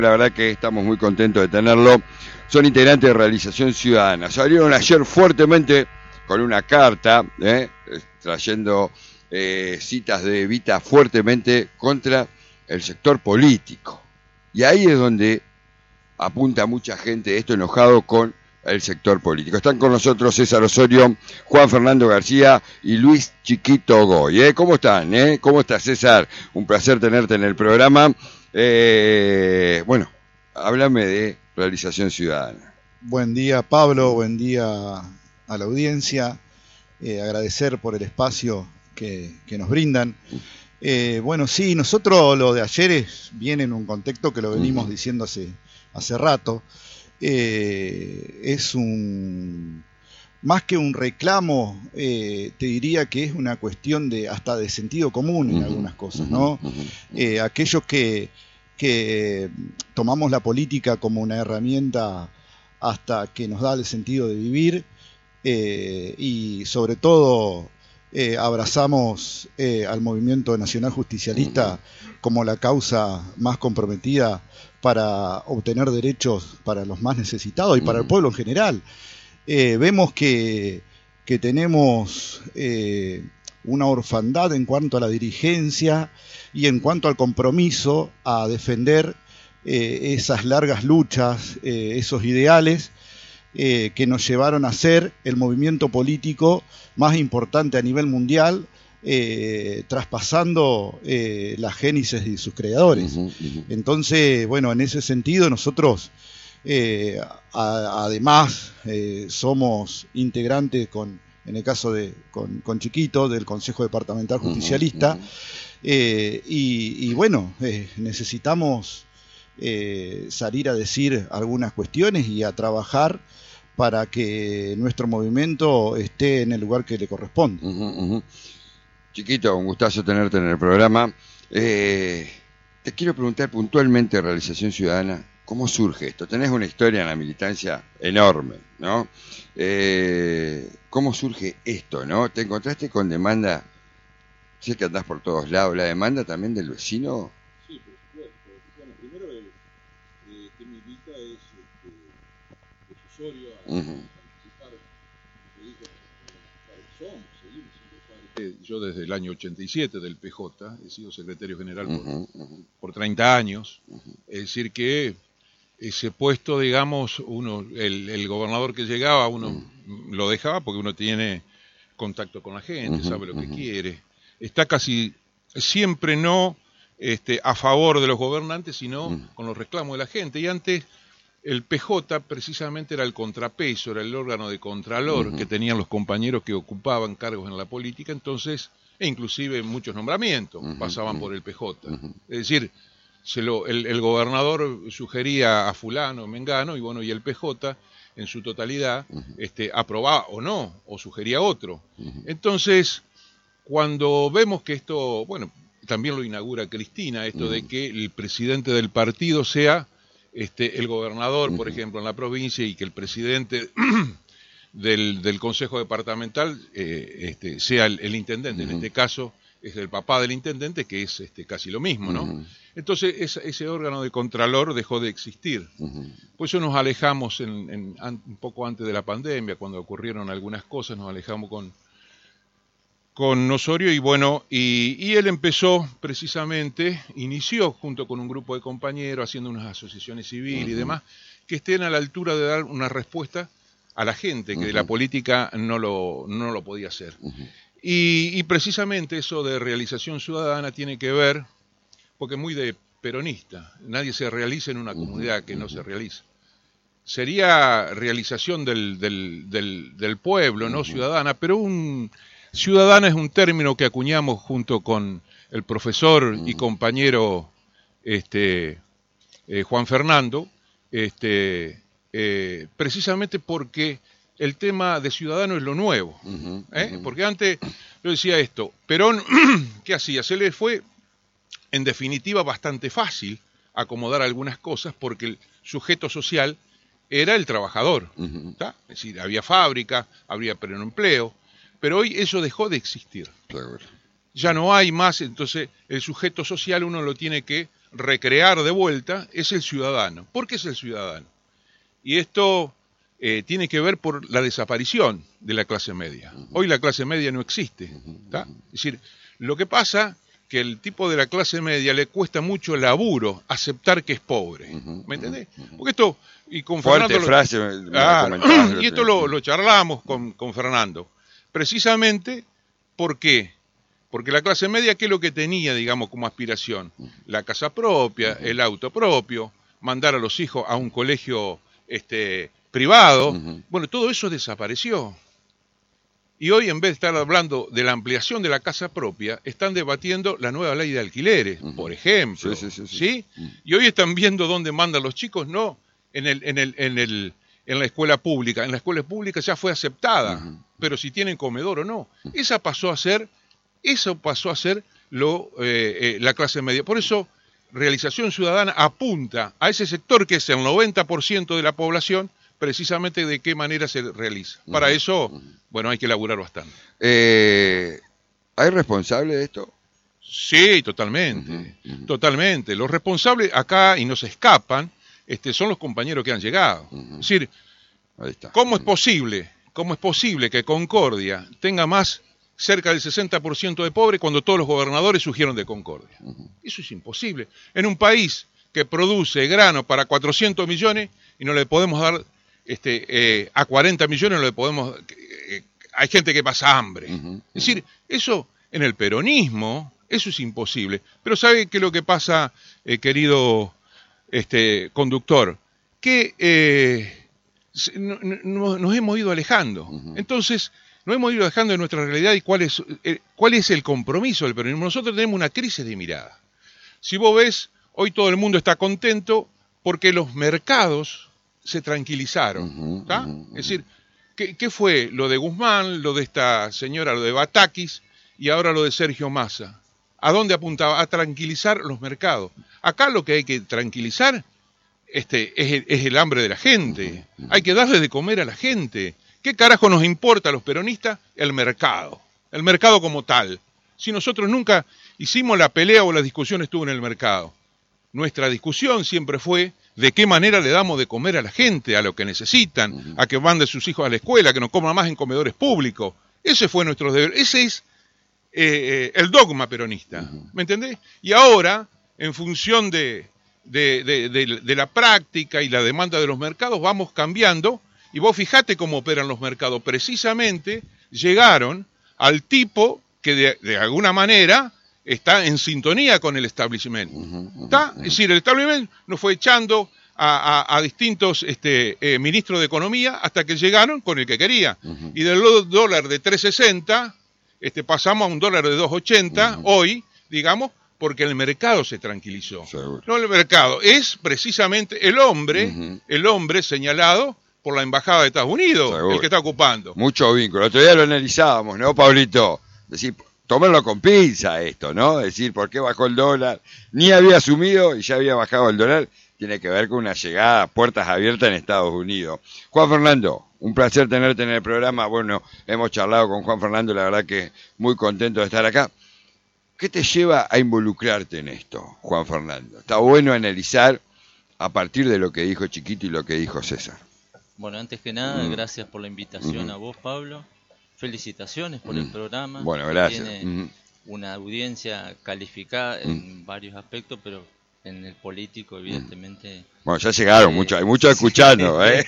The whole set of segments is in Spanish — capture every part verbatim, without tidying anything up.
La verdad que estamos muy contentos de tenerlo. Son integrantes de Realización Ciudadana. Salieron ayer fuertemente con una carta, ¿eh? trayendo eh, citas de Evita fuertemente contra el sector político. Y ahí es donde apunta mucha gente esto enojado con el sector político. Están con nosotros César Osorio, Juan Fernando García y Luis Chiquito Goy. ¿Eh? ¿Cómo están? Eh? ¿Cómo estás, César? Un placer tenerte en el programa. Eh, bueno, háblame de Realización Ciudadana. Buen día, Pablo, buen día a la audiencia. Eh, agradecer por el espacio que, que nos brindan. Eh, bueno, sí, nosotros lo de ayer es, viene en un contexto que lo venimos uh-huh. diciendo hace, hace rato. Eh, es un... Más que un reclamo, eh, te diría que es una cuestión de hasta de sentido común en uh-huh, algunas cosas, ¿no? Uh-huh, uh-huh. Eh, aquellos que, que tomamos la política como una herramienta hasta que nos da el sentido de vivir eh, y sobre todo eh, abrazamos eh, al movimiento nacional justicialista uh-huh. como la causa más comprometida para obtener derechos para los más necesitados y para uh-huh. el pueblo en general. Eh, vemos que, que tenemos eh, una orfandad en cuanto a la dirigencia y en cuanto al compromiso a defender eh, esas largas luchas, eh, esos ideales eh, que nos llevaron a ser el movimiento político más importante a nivel mundial, eh, traspasando eh, la génesis de sus creadores. Uh-huh, uh-huh. Entonces, bueno, en ese sentido nosotros... Eh, a, además eh, somos integrantes con, en el caso de con, con Chiquito del Consejo Departamental Justicialista uh-huh, uh-huh. Eh, y, y bueno eh, necesitamos eh, salir a decir algunas cuestiones y a trabajar para que nuestro movimiento esté en el lugar que le corresponde. Uh-huh, uh-huh. Chiquito, un gustazo tenerte en el programa. Eh, te quiero preguntar puntualmente, Realización Ciudadana, ¿cómo surge esto? Tenés una historia en la militancia enorme, ¿no? Eh, ¿Cómo surge esto, no? ¿Te encontraste con demanda? Sé que andás por todos lados. ¿La demanda también del vecino? Sí, por supuesto. Bueno, primero, eh, que mi invita es este, Osorio a uh-huh. participar, como dijo, somos, seguimos siendo padres. Yo desde el año ochenta y siete del P J he sido secretario general por, uh-huh, uh-huh. por treinta años. Uh-huh. Es decir que ese puesto, digamos, uno, el, el gobernador que llegaba, uno uh-huh. lo dejaba porque uno tiene contacto con la gente, uh-huh, sabe lo que uh-huh. quiere. Está casi siempre no este, a favor de los gobernantes, sino uh-huh. con los reclamos de la gente. Y antes el P J precisamente era el contrapeso, era el órgano de contralor uh-huh. que tenían los compañeros que ocupaban cargos en la política, entonces, e inclusive muchos nombramientos uh-huh. pasaban uh-huh. por el P J. Uh-huh. Es decir, Se lo, el, el gobernador sugería a fulano, mengano, y bueno, y el P J en su totalidad uh-huh. este, aprobaba o no, o sugería otro. Uh-huh. Entonces, cuando vemos que esto, bueno, también lo inaugura Cristina, esto uh-huh. de que el presidente del partido sea este, el gobernador, uh-huh. por ejemplo, en la provincia, y que el presidente del, del Consejo Departamental eh, este, sea el, el intendente, uh-huh. en este caso es el papá del intendente, que es este, casi lo mismo, ¿no? Uh-huh. Entonces ese, ese órgano de contralor dejó de existir. Uh-huh. Por eso nos alejamos en, en, an, un poco antes de la pandemia, cuando ocurrieron algunas cosas, nos alejamos con, con Osorio y bueno, y, y él empezó precisamente, inició junto con un grupo de compañeros, haciendo unas asociaciones civiles uh-huh. y demás, que estén a la altura de dar una respuesta a la gente, que uh-huh. de la política no lo, no lo podía hacer. Uh-huh. Y, y precisamente eso de realización ciudadana tiene que ver, porque es muy de peronista, nadie se realiza en una comunidad que no se realiza. Sería realización del, del, del, del pueblo, no ciudadana, pero un ciudadana es un término que acuñamos junto con el profesor y compañero este, eh, Juan Fernando, este, eh, precisamente porque el tema de ciudadano es lo nuevo, uh-huh, ¿eh? uh-huh. porque antes, yo decía esto, Perón, ¿qué hacía? Se le fue, en definitiva, bastante fácil acomodar algunas cosas porque el sujeto social era el trabajador, uh-huh. es decir, había fábrica, había pleno empleo, pero hoy eso dejó de existir. Claro. Ya no hay más, entonces el sujeto social uno lo tiene que recrear de vuelta es el ciudadano. ¿Por qué es el ciudadano? Y esto eh, tiene que ver por la desaparición de la clase media. Hoy la clase media no existe, ¿tá? Es decir, lo que pasa que el tipo de la clase media le cuesta mucho laburo aceptar que es pobre. ¿Me entendés? Porque esto, y con Fuerte Fernando... frase. Me, me Ah, comentaste, y esto lo, lo charlamos con, con Fernando. Precisamente, ¿por qué? Porque la clase media, ¿qué es lo que tenía, digamos, como aspiración? La casa propia, el auto propio, mandar a los hijos a un colegio este, privado. Uh-huh. Bueno, todo eso desapareció. Y hoy, en vez de estar hablando de la ampliación de la casa propia, están debatiendo la nueva ley de alquileres, uh-huh. por ejemplo. Sí, sí, sí, sí. ¿Sí? Uh-huh. Y hoy están viendo dónde mandan los chicos, no en el, en el, en el, en la escuela pública. En la escuela pública ya fue aceptada, uh-huh. pero si tienen comedor o no. Uh-huh. Esa pasó a ser, eso pasó a ser lo, eh, eh, la clase media. Por eso, Realización Ciudadana apunta a ese sector que es el noventa por ciento de la población, precisamente de qué manera se realiza. Para uh-huh. eso, bueno, hay que elaborar bastante. Eh, ¿Hay responsable de esto? Sí, totalmente, uh-huh. Uh-huh. totalmente. Los responsables acá, y no se escapan, este, son los compañeros que han llegado. Uh-huh. Es decir, Ahí está. ¿cómo uh-huh. es posible, cómo es posible que Concordia tenga más, cerca del sesenta por ciento de pobres, cuando todos los gobernadores surgieron de Concordia? Uh-huh. Eso es imposible. En un país que produce grano para cuatrocientos millones y no le podemos dar... Este, eh, a cuarenta millones no le podemos, eh, hay gente que pasa hambre. Uh-huh, uh-huh. Es decir, eso en el peronismo, eso es imposible. Pero ¿sabe qué es lo que pasa, eh, querido este, conductor? Que eh, no, no, nos hemos ido alejando. Uh-huh. Entonces, nos hemos ido alejando de nuestra realidad y cuál es, eh, cuál es el compromiso del peronismo. Nosotros tenemos una crisis de mirada. Si vos ves, hoy todo el mundo está contento porque los mercados se tranquilizaron, uh-huh, uh-huh. Es decir, ¿qué, ¿qué fue lo de Guzmán, lo de esta señora, lo de Batakis y ahora lo de Sergio Massa? ¿A dónde apuntaba? A tranquilizar los mercados. Acá lo que hay que tranquilizar este, es, el, es el hambre de la gente. Uh-huh, uh-huh. Hay que darle de comer a la gente. ¿Qué carajo nos importa a los peronistas? El mercado. El mercado como tal. Si nosotros nunca hicimos la pelea o la discusión estuvo en el mercado. Nuestra discusión siempre fue de qué manera le damos de comer a la gente, a lo que necesitan, uh-huh. a que manden sus hijos a la escuela, que no coman más en comedores públicos. Ese fue nuestro deber. Ese es eh, el dogma peronista. Uh-huh. ¿Me entendés? Y ahora, en función de, de, de, de, de la práctica y la demanda de los mercados, vamos cambiando. Y vos fijate cómo operan los mercados. Precisamente llegaron al tipo que de, de alguna manera está en sintonía con el establishment. Uh-huh, uh-huh, ¿Está? Uh-huh. Es decir, el establishment nos fue echando a, a, a distintos este, eh, ministros de Economía hasta que llegaron con el que quería. Uh-huh. Y del dólar de tres sesenta este, pasamos a un dólar de dos ochenta uh-huh. hoy, digamos, porque el mercado se tranquilizó. Seguro. No el mercado, es precisamente el hombre, uh-huh. el hombre señalado por la Embajada de Estados Unidos, Seguro. El que está ocupando. Mucho vínculo. El otro día lo analizábamos, ¿no, Pablito? Decir, tomarlo con pinza esto, ¿no? Es decir, ¿por qué bajó el dólar? Ni había asumido y ya había bajado el dólar. Tiene que ver con una llegada a puertas abiertas en Estados Unidos. Juan Fernando, un placer tenerte en el programa. Bueno, hemos charlado con Juan Fernando, la verdad que muy contento de estar acá. ¿Qué te lleva a involucrarte en esto, Juan Fernando? Está bueno analizar a partir de lo que dijo Chiquito y lo que dijo César. Bueno, antes que nada, mm. gracias por la invitación mm. a vos, Pablo. Felicitaciones por mm. el programa. Bueno, gracias. Tiene mm. una audiencia calificada en mm. varios aspectos, pero en el político, evidentemente... Bueno, ya llegaron, eh, mucho, hay muchos escuchando, ¿eh?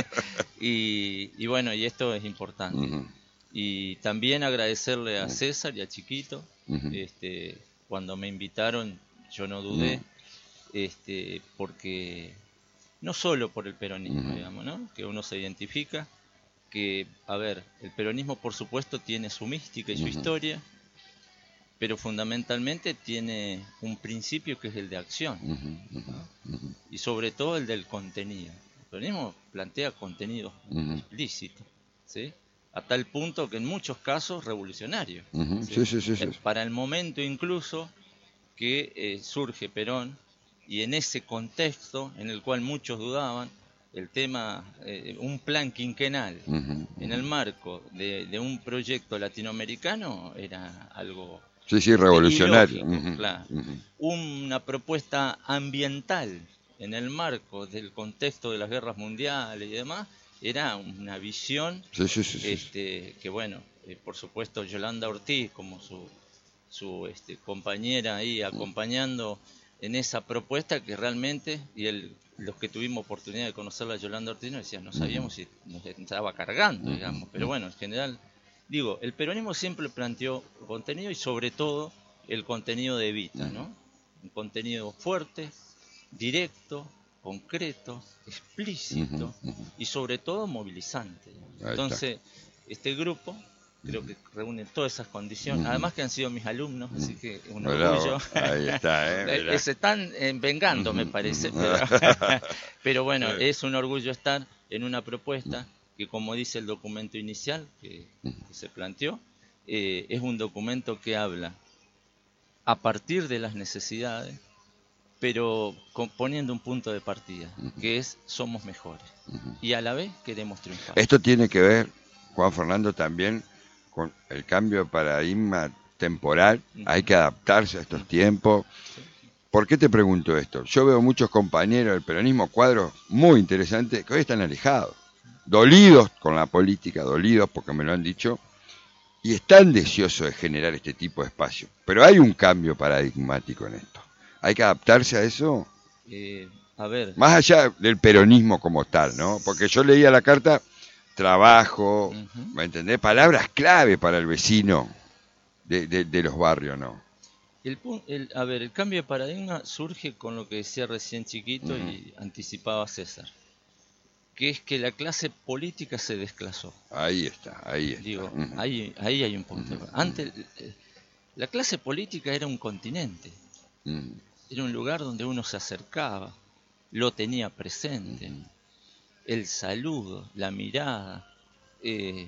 y, y bueno, y esto es importante. Mm. Y también agradecerle a César y a Chiquito. Mm. Este, cuando me invitaron, yo no dudé, mm. este, porque... no solo por el peronismo, mm. digamos, ¿no? Que uno se identifica, que, a ver, el peronismo por supuesto tiene su mística y su uh-huh. historia, pero fundamentalmente tiene un principio que es el de acción, uh-huh. ¿no? Uh-huh. Y sobre todo el del contenido. El peronismo plantea contenidos uh-huh. explícitos, ¿sí? A tal punto que en muchos casos revolucionarios. Uh-huh. ¿sí? Sí, sí, sí, sí. Para el momento incluso que eh, surge Perón, y en ese contexto en el cual muchos dudaban, el tema, eh, un plan quinquenal uh-huh, uh-huh. en el marco de, de un proyecto latinoamericano era algo Sí, sí, revolucionario. Ilógico, Uh-huh, claro. uh-huh. Una propuesta ambiental en el marco del contexto de las guerras mundiales y demás, era una visión sí, sí, sí, este, sí. que, bueno, eh, por supuesto Yolanda Ortiz como su, su este, compañera ahí acompañando en esa propuesta que realmente, y el, los que tuvimos oportunidad de conocerla a Yolanda Ortiz nos decían, no sabíamos si nos estaba cargando, digamos, pero bueno, en general, digo, el peronismo siempre planteó contenido y sobre todo el contenido de Evita, ¿no? Un contenido fuerte, directo, concreto, explícito uh-huh, uh-huh. y sobre todo movilizante. Entonces, este grupo creo que reúne todas esas condiciones, uh-huh. además que han sido mis alumnos, uh-huh. así que es un Bravo. orgullo. Ahí está, ¿eh? Se están eh, vengando, uh-huh. me parece, uh-huh. pero, pero bueno, sí. es un orgullo estar en una propuesta que, como dice el documento inicial que, que se planteó, eh, es un documento que habla a partir de las necesidades, pero poniendo un punto de partida, uh-huh. que es somos mejores, uh-huh. y a la vez queremos triunfar. Esto tiene que ver, Juan Fernando, también con el cambio de paradigma temporal, uh-huh. hay que adaptarse a estos uh-huh. tiempos. ¿Por qué te pregunto esto? Yo veo muchos compañeros del peronismo, cuadros muy interesantes, que hoy están alejados, dolidos con la política, dolidos porque me lo han dicho, y están deseosos de generar este tipo de espacio. Pero hay un cambio paradigmático en esto. ¿Hay que adaptarse a eso? Eh, a ver. Más allá del peronismo como tal, ¿no? Porque yo leía la carta, trabajo, uh-huh. ¿me entendés? Palabras clave para el vecino de, de, de los barrios, ¿no? El, el, a ver, el cambio de paradigma surge con lo que decía recién Chiquito uh-huh. y anticipaba César, que es que la clase política se desclasó. Ahí está, ahí está. Digo, uh-huh. ahí, ahí hay un punto. Uh-huh. Antes, la clase política era un continente. Uh-huh. Era un lugar donde uno se acercaba, lo tenía presente, uh-huh. el saludo, la mirada, eh,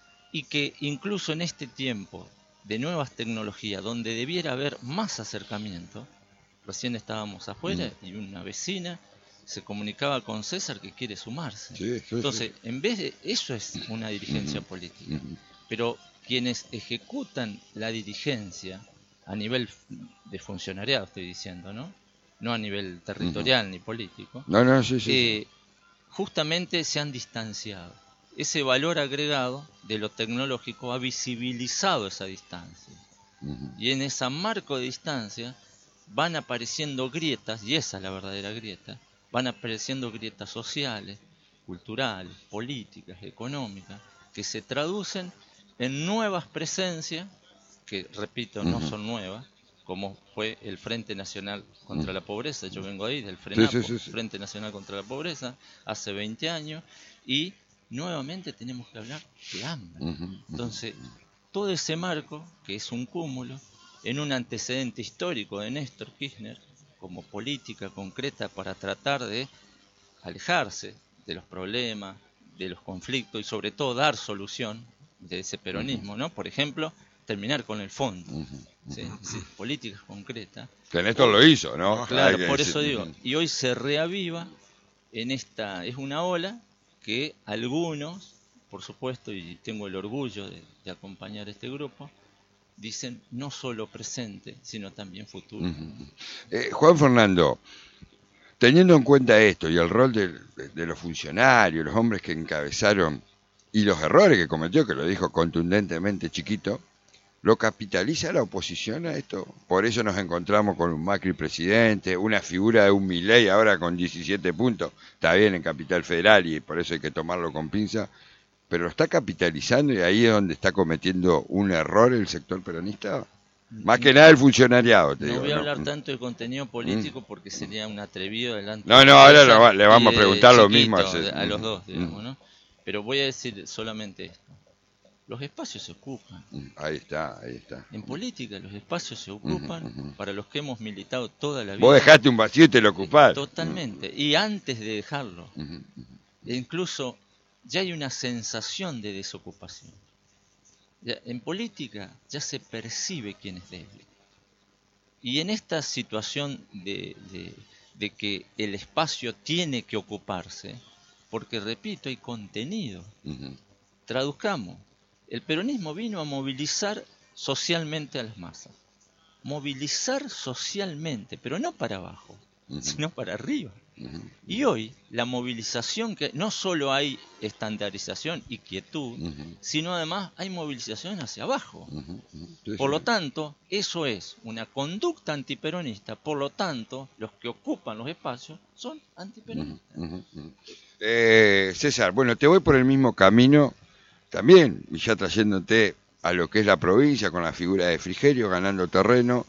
y que incluso en este tiempo de nuevas tecnologías, donde debiera haber más acercamiento, recién estábamos afuera uh-huh. y una vecina se comunicaba con César que quiere sumarse. Sí, sí, Entonces, sí. en vez de eso es una dirigencia uh-huh. política, uh-huh. pero quienes ejecutan la dirigencia a nivel de funcionariado, estoy diciendo, ¿no? No a nivel territorial uh-huh. ni político. No, no, sí, sí, eh, sí. Justamente se han distanciado. Ese valor agregado de lo tecnológico ha visibilizado esa distancia. Uh-huh. Y en ese marco de distancia van apareciendo grietas, y esa es la verdadera grieta, van apareciendo grietas sociales, culturales, políticas, económicas, que se traducen en nuevas presencias, que repito, uh-huh. no son nuevas, como fue el Frente Nacional contra uh-huh. la Pobreza. Yo vengo ahí del FRENAPO, sí, sí, sí, sí. Frente Nacional contra la Pobreza, hace veinte años, y nuevamente tenemos que hablar de hambre. Uh-huh. Entonces, todo ese marco, que es un cúmulo, en un antecedente histórico de Néstor Kirchner, como política concreta para tratar de alejarse de los problemas, de los conflictos y sobre todo dar solución de ese peronismo, ¿no? Por ejemplo, terminar con el fondo, uh-huh. ¿sí? ¿sí? Políticas concretas. Que Néstor lo hizo, ¿no? Claro, por eso digo, y hoy se reaviva en esta, es una ola que algunos, por supuesto, y tengo el orgullo de, de acompañar a este grupo, dicen no solo presente, sino también futuro. Uh-huh. Eh, Juan Fernando, teniendo en cuenta esto y el rol de, de, de los funcionarios, los hombres que encabezaron y los errores que cometió, que lo dijo contundentemente Chiquito, ¿lo capitaliza la oposición a esto? Por eso nos encontramos con un Macri presidente, una figura de un Milei ahora con diecisiete puntos, está bien en Capital Federal y por eso hay que tomarlo con pinza, pero lo está capitalizando y ahí es donde está cometiendo un error el sector peronista. Más que nada el funcionariado, te no digo. voy a ¿no? hablar tanto de contenido político porque sería un atrevido delante. No, no, ahora lo, le vamos a preguntar Chiquito, lo mismo a, ese, a los dos, digamos, ¿no? Pero voy a decir solamente esto. Los espacios se ocupan. Ahí está, ahí está. En política los espacios se ocupan uh-huh, uh-huh. para los que hemos militado toda la vida. Vos dejaste un vacío y te lo ocupás. Totalmente. Uh-huh. Y antes de dejarlo, uh-huh, uh-huh. incluso ya hay una sensación de desocupación. Ya, en política ya se percibe quién es débil. Y en esta situación de, de, de que el espacio tiene que ocuparse, porque repito, hay contenido. Uh-huh. Traduzcamos. El peronismo vino a movilizar socialmente a las masas. Movilizar socialmente, pero no para abajo, uh-huh. sino para arriba. Uh-huh. Y hoy la movilización, que no solo hay estandarización y quietud, uh-huh. sino además hay movilización hacia abajo. Uh-huh. Uh-huh. Por lo tanto, eso es una conducta antiperonista. Por lo tanto, los que ocupan los espacios son antiperonistas. Uh-huh. Uh-huh. Eh, César, bueno, te voy por el mismo camino también, y ya trayéndote a lo que es la provincia con la figura de Frigerio ganando terreno.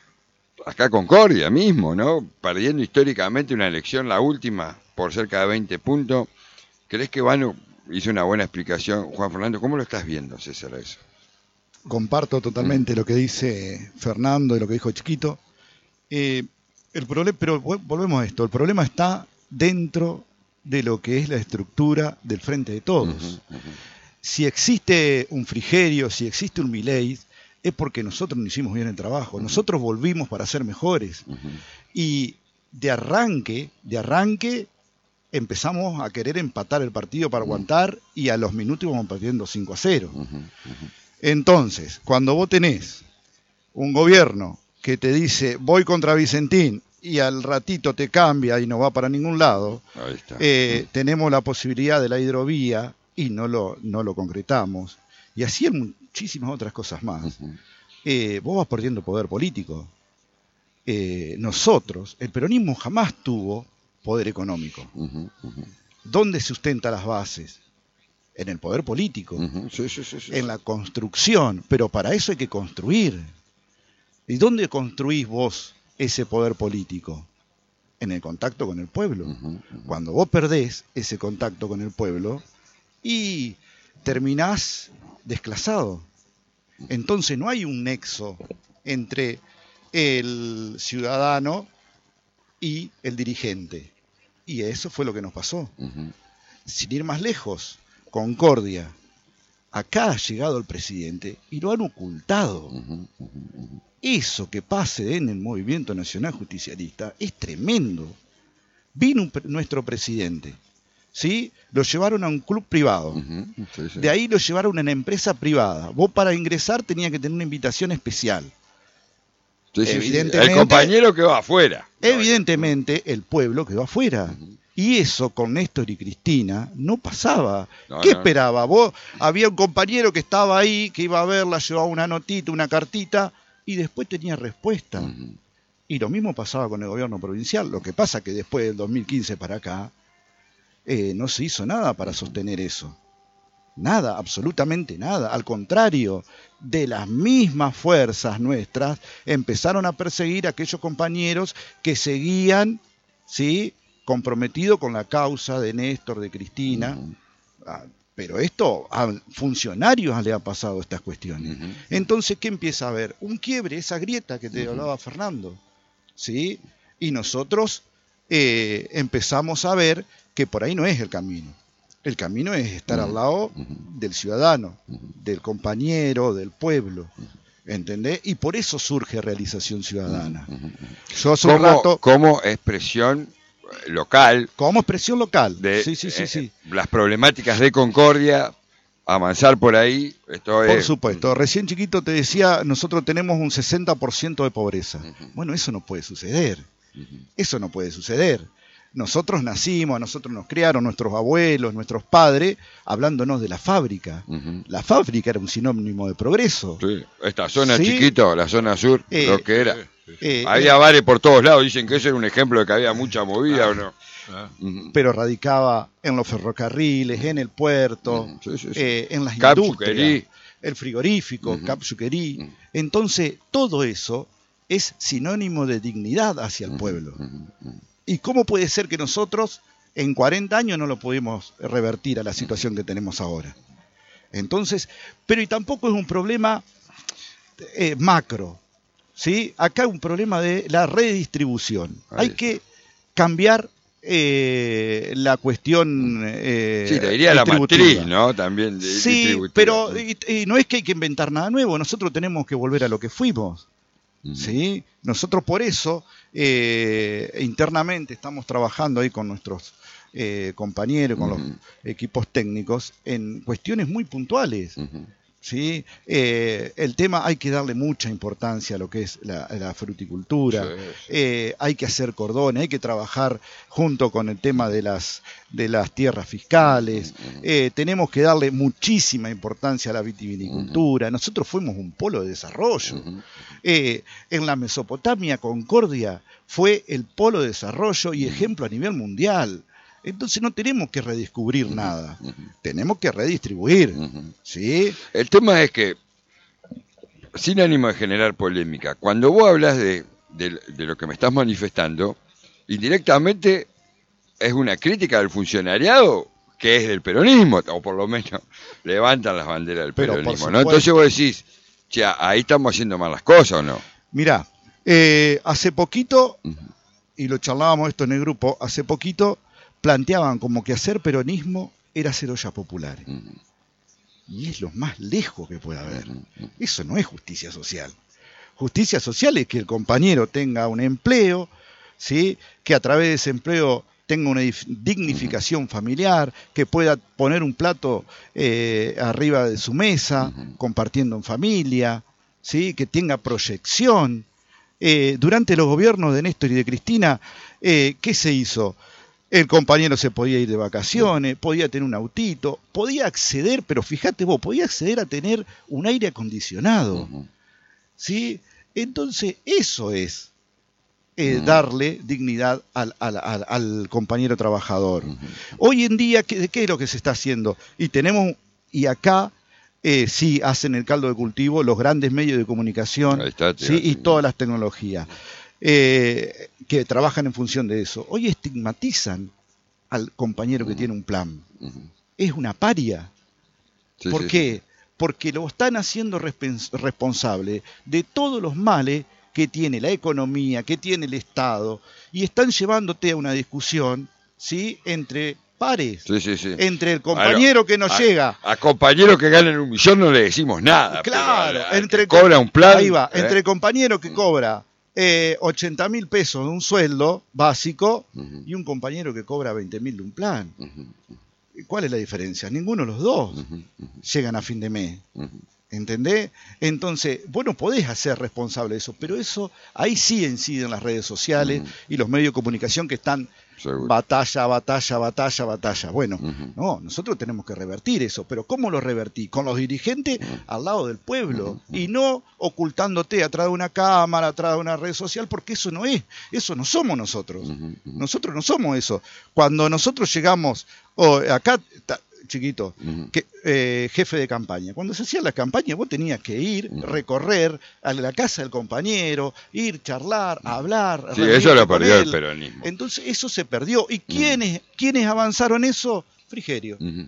Acá Concordia mismo, ¿no? Perdiendo históricamente una elección, la última, por cerca de veinte puntos. ¿Crees que Vano hizo una buena explicación? Juan Fernando, ¿cómo lo estás viendo, César, eso? Comparto totalmente mm. lo que dice Fernando y lo que dijo Chiquito. Eh, el problema, pero volvemos a esto, el problema está dentro de lo que es la estructura del Frente de Todos. Uh-huh, uh-huh. Si existe un Frigerio, si existe un Milei, es porque nosotros no hicimos bien el trabajo. Nosotros volvimos para ser mejores. Uh-huh. Y de arranque, de arranque, empezamos a querer empatar el partido para uh-huh. aguantar, y a los minutos íbamos perdiendo cinco a cero. Uh-huh. Uh-huh. Entonces, cuando vos tenés un gobierno que te dice voy contra Vicentín y al ratito te cambia y no va para ningún lado, Ahí está. Eh, uh-huh. tenemos la posibilidad de la hidrovía y no lo, no lo concretamos. Y así hay muchísimas otras cosas más. Uh-huh. Eh, vos vas perdiendo poder político. Eh, nosotros, el peronismo jamás tuvo poder económico. Uh-huh. Uh-huh. ¿Dónde sustenta las bases? En el poder político, uh-huh. sí, sí, sí, sí. en la construcción, pero para eso hay que construir. ¿Y dónde construís vos ese poder político? En el contacto con el pueblo. Uh-huh. Uh-huh. Cuando vos perdés ese contacto con el pueblo y terminás desclasado. Entonces no hay un nexo entre el ciudadano y el dirigente. Y eso fue lo que nos pasó. Uh-huh. Sin ir más lejos, Concordia. Acá ha llegado el presidente y lo han ocultado. Uh-huh. Uh-huh. Eso que pase en el Movimiento Nacional Justicialista es tremendo. Vino un, nuestro presidente. ¿Sí? Lo llevaron a un club privado. Uh-huh, sí, sí. De ahí lo llevaron a una empresa privada. Vos para ingresar tenías que tener una invitación especial. Sí, sí, evidentemente, el compañero quedó afuera. Evidentemente el pueblo quedó afuera. Uh-huh. Y eso con Néstor y Cristina no pasaba. No, ¿Qué no, esperaba? No. Vos había un compañero que estaba ahí, que iba a verla, llevaba una notita, una cartita, y después tenía respuesta. Uh-huh. Y lo mismo pasaba con el gobierno provincial. Lo que pasa que después del dos mil quince para acá, Eh, no se hizo nada para sostener eso. Nada, absolutamente nada. Al contrario, de las mismas fuerzas nuestras empezaron a perseguir a aquellos compañeros que seguían, ¿sí?, comprometidos con la causa de Néstor, de Cristina. Uh-huh. Ah, pero esto a funcionarios le ha pasado estas cuestiones. Uh-huh. Entonces, ¿qué empieza a haber? Un quiebre, esa grieta que te uh-huh. hablaba Fernando. ¿Sí? Y nosotros eh, empezamos a ver que por ahí no es el camino. El camino es estar uh-huh. al lado uh-huh. del ciudadano, uh-huh. del compañero, del pueblo. Uh-huh. ¿Entendés? Y por eso surge Realización Ciudadana. Uh-huh. Yo hace un rato, como expresión local. Como expresión local. De, sí, sí, sí, eh, sí. Las problemáticas de Concordia, avanzar por ahí. Esto por es... supuesto. Recién Chiquito te decía, nosotros tenemos un sesenta por ciento de pobreza. Uh-huh. Bueno, eso no puede suceder. Uh-huh. Eso no puede suceder. Nosotros nacimos, a nosotros nos criaron nuestros abuelos, nuestros padres, hablándonos de la fábrica. Uh-huh. La fábrica era un sinónimo de progreso. Sí. Esta zona, ¿sí?, Chiquito, la zona sur, eh, lo que era. Eh, había eh, bares por todos lados, dicen que ese era un ejemplo de que había mucha movida, ah, ¿o no? Ah. Uh-huh. Pero radicaba en los ferrocarriles, en el puerto, uh-huh. sí, sí, sí. Eh, en las Cap industrias, Suquerí. El frigorífico, uh-huh. Cap Suquerí. Uh-huh. Entonces, todo eso es sinónimo de dignidad hacia el uh-huh. pueblo. Uh-huh. ¿Y cómo puede ser que nosotros en cuarenta años no lo pudimos revertir a la situación que tenemos ahora? Entonces, pero y tampoco es un problema eh, macro, ¿sí? Acá hay un problema de la redistribución. Ahí. Hay que cambiar eh, la cuestión eh, sí, te diría la matriz, ¿no? También de, sí, pero y, y no es que hay que inventar nada nuevo, nosotros tenemos que volver a lo que fuimos. ¿Sí? Nosotros por eso eh, internamente estamos trabajando ahí con nuestros eh, compañeros, con uh-huh. los equipos técnicos, en cuestiones muy puntuales. Uh-huh. ¿sí? Eh, el tema hay que darle mucha importancia a lo que es la, la fruticultura, sí, sí. Eh, hay que hacer cordones, hay que trabajar junto con el tema de las, de las tierras fiscales, uh-huh. eh, tenemos que darle muchísima importancia a la vitivinicultura, uh-huh. nosotros fuimos un polo de desarrollo, uh-huh. eh, en la Mesopotamia Concordia fue el polo de desarrollo y ejemplo a nivel mundial. Entonces no tenemos que redescubrir uh-huh, nada, uh-huh. tenemos que redistribuir, uh-huh. ¿sí? El tema es que, sin ánimo de generar polémica, cuando vos hablas de, de, de lo que me estás manifestando, indirectamente es una crítica del funcionariado que es del peronismo, o por lo menos levantan las banderas del Pero peronismo, ¿no? Entonces vos decís, ya, ahí estamos haciendo mal las cosas, ¿o no? Mirá, eh, hace poquito, uh-huh. y lo charlábamos esto en el grupo, hace poquito planteaban como que hacer peronismo era hacer ollas populares. Uh-huh. Y es lo más lejos que puede haber. Uh-huh. Eso no es justicia social. Justicia social es que el compañero tenga un empleo, ¿sí? Que a través de ese empleo tenga una dignificación uh-huh. familiar, que pueda poner un plato eh, arriba de su mesa, uh-huh. compartiendo en familia, ¿sí? Que tenga proyección. Eh, durante los gobiernos de Néstor y de Cristina, eh, ¿qué se hizo? El compañero se podía ir de vacaciones, podía tener un autito, podía acceder, pero fíjate vos, podía acceder a tener un aire acondicionado. Uh-huh. ¿Sí? Entonces, eso es eh, uh-huh. darle dignidad al, al, al, al compañero trabajador. Uh-huh. Hoy en día, ¿qué, ¿qué es lo que se está haciendo? Y tenemos, y acá eh, sí hacen el caldo de cultivo los grandes medios de comunicación, está, ¿sí? Y todas las tecnologías. Eh, que trabajan en función de eso. Hoy estigmatizan al compañero que uh-huh. tiene un plan. Uh-huh. Es una paria. Sí, ¿Por sí, qué? Sí. Porque lo están haciendo respons- responsable de todos los males que tiene la economía, que tiene el Estado, y están llevándote a una discusión, ¿sí? Entre pares, sí, sí, sí. entre el compañero a, que no a, llega. A compañeros que ganan un millón no le decimos nada. Claro, pero, entre que cobra un plan. Ahí va, ¿eh? Entre el compañero que cobra Eh, ochenta mil pesos de un sueldo básico uh-huh. y un compañero que cobra veinte mil de un plan. Uh-huh. ¿Cuál es la diferencia? Ninguno de los dos uh-huh. llegan a fin de mes. Uh-huh. ¿Entendés? Entonces, vos no podés hacer responsable de eso, pero eso, ahí sí inciden las redes sociales uh-huh. y los medios de comunicación que están Seguro. batalla, batalla, batalla, batalla. Bueno, uh-huh. no, nosotros tenemos que revertir eso, pero ¿cómo lo revertí? Con los dirigentes uh-huh. al lado del pueblo uh-huh. y no ocultándote atrás de una cámara, atrás de una red social, porque eso no es, eso no somos nosotros. Uh-huh. Nosotros no somos eso. Cuando nosotros llegamos, oh, acá... Ta, chiquito, uh-huh. que, eh, jefe de campaña. Cuando se hacía la campaña, vos tenías que ir, uh-huh. recorrer a la casa del compañero, ir, charlar, uh-huh. hablar. Sí, eso lo perdió el peronismo. Entonces, eso se perdió. ¿Y quiénes, uh-huh. quiénes avanzaron eso? Frigerio. Uh-huh.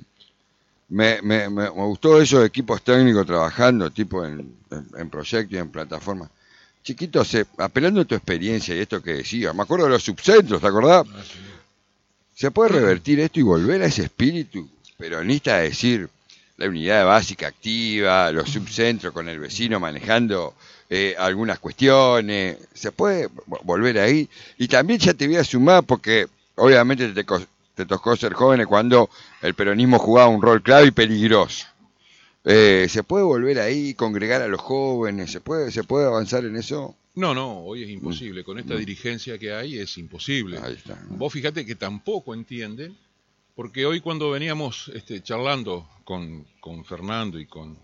Me, me, me, me gustó esos equipos técnicos trabajando, tipo en, en, en proyectos y en plataformas. Chiquito, se, apelando a tu experiencia y esto que decías, me acuerdo de los subcentros, ¿te acordás? Ah, sí. ¿Se puede revertir esto y volver a ese espíritu peronista, es decir, la unidad básica activa, los subcentros con el vecino manejando eh, algunas cuestiones? ¿Se puede volver ahí? Y también ya te voy a sumar, porque obviamente te, te tocó ser joven cuando el peronismo jugaba un rol clave y peligroso. Eh, ¿Se puede volver ahí, congregar a los jóvenes? ¿Se puede, se puede avanzar en eso? No, no, hoy es imposible. Con esta dirigencia que hay es imposible. Ahí está. Vos fíjate que tampoco entienden. Porque hoy cuando veníamos este, charlando con, con Fernando y con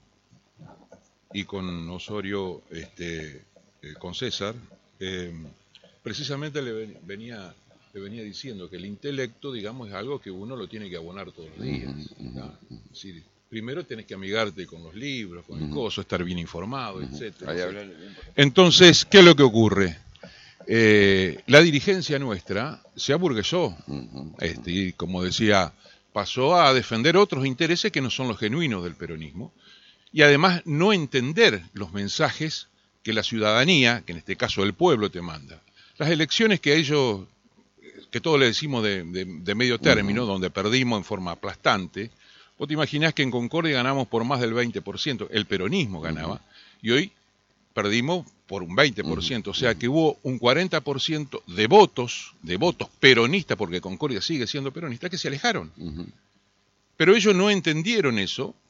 y con Osorio, este, eh, con César, eh, precisamente le venía le venía diciendo que el intelecto, digamos, es algo que uno lo tiene que abonar todos los días. ¿no? Es decir, primero tenés que amigarte con los libros, con el coso, estar bien informado, etcétera. Entonces, ¿qué es lo que ocurre? Eh, la dirigencia nuestra se aburguesó, este, y como decía, pasó a defender otros intereses que no son los genuinos del peronismo, y además no entender los mensajes que la ciudadanía, que en este caso el pueblo, te manda. Las elecciones que a ellos, que todos le decimos de, de, de medio término, uh-huh. donde perdimos en forma aplastante, vos te imaginás que en Concordia ganamos por más del veinte por ciento, el peronismo ganaba, uh-huh. y hoy perdimos por un veinte por ciento, uh-huh. o sea que hubo un cuarenta por ciento de votos, de votos peronistas, porque Concordia sigue siendo peronista, que se alejaron. Uh-huh. Pero ellos no entendieron eso,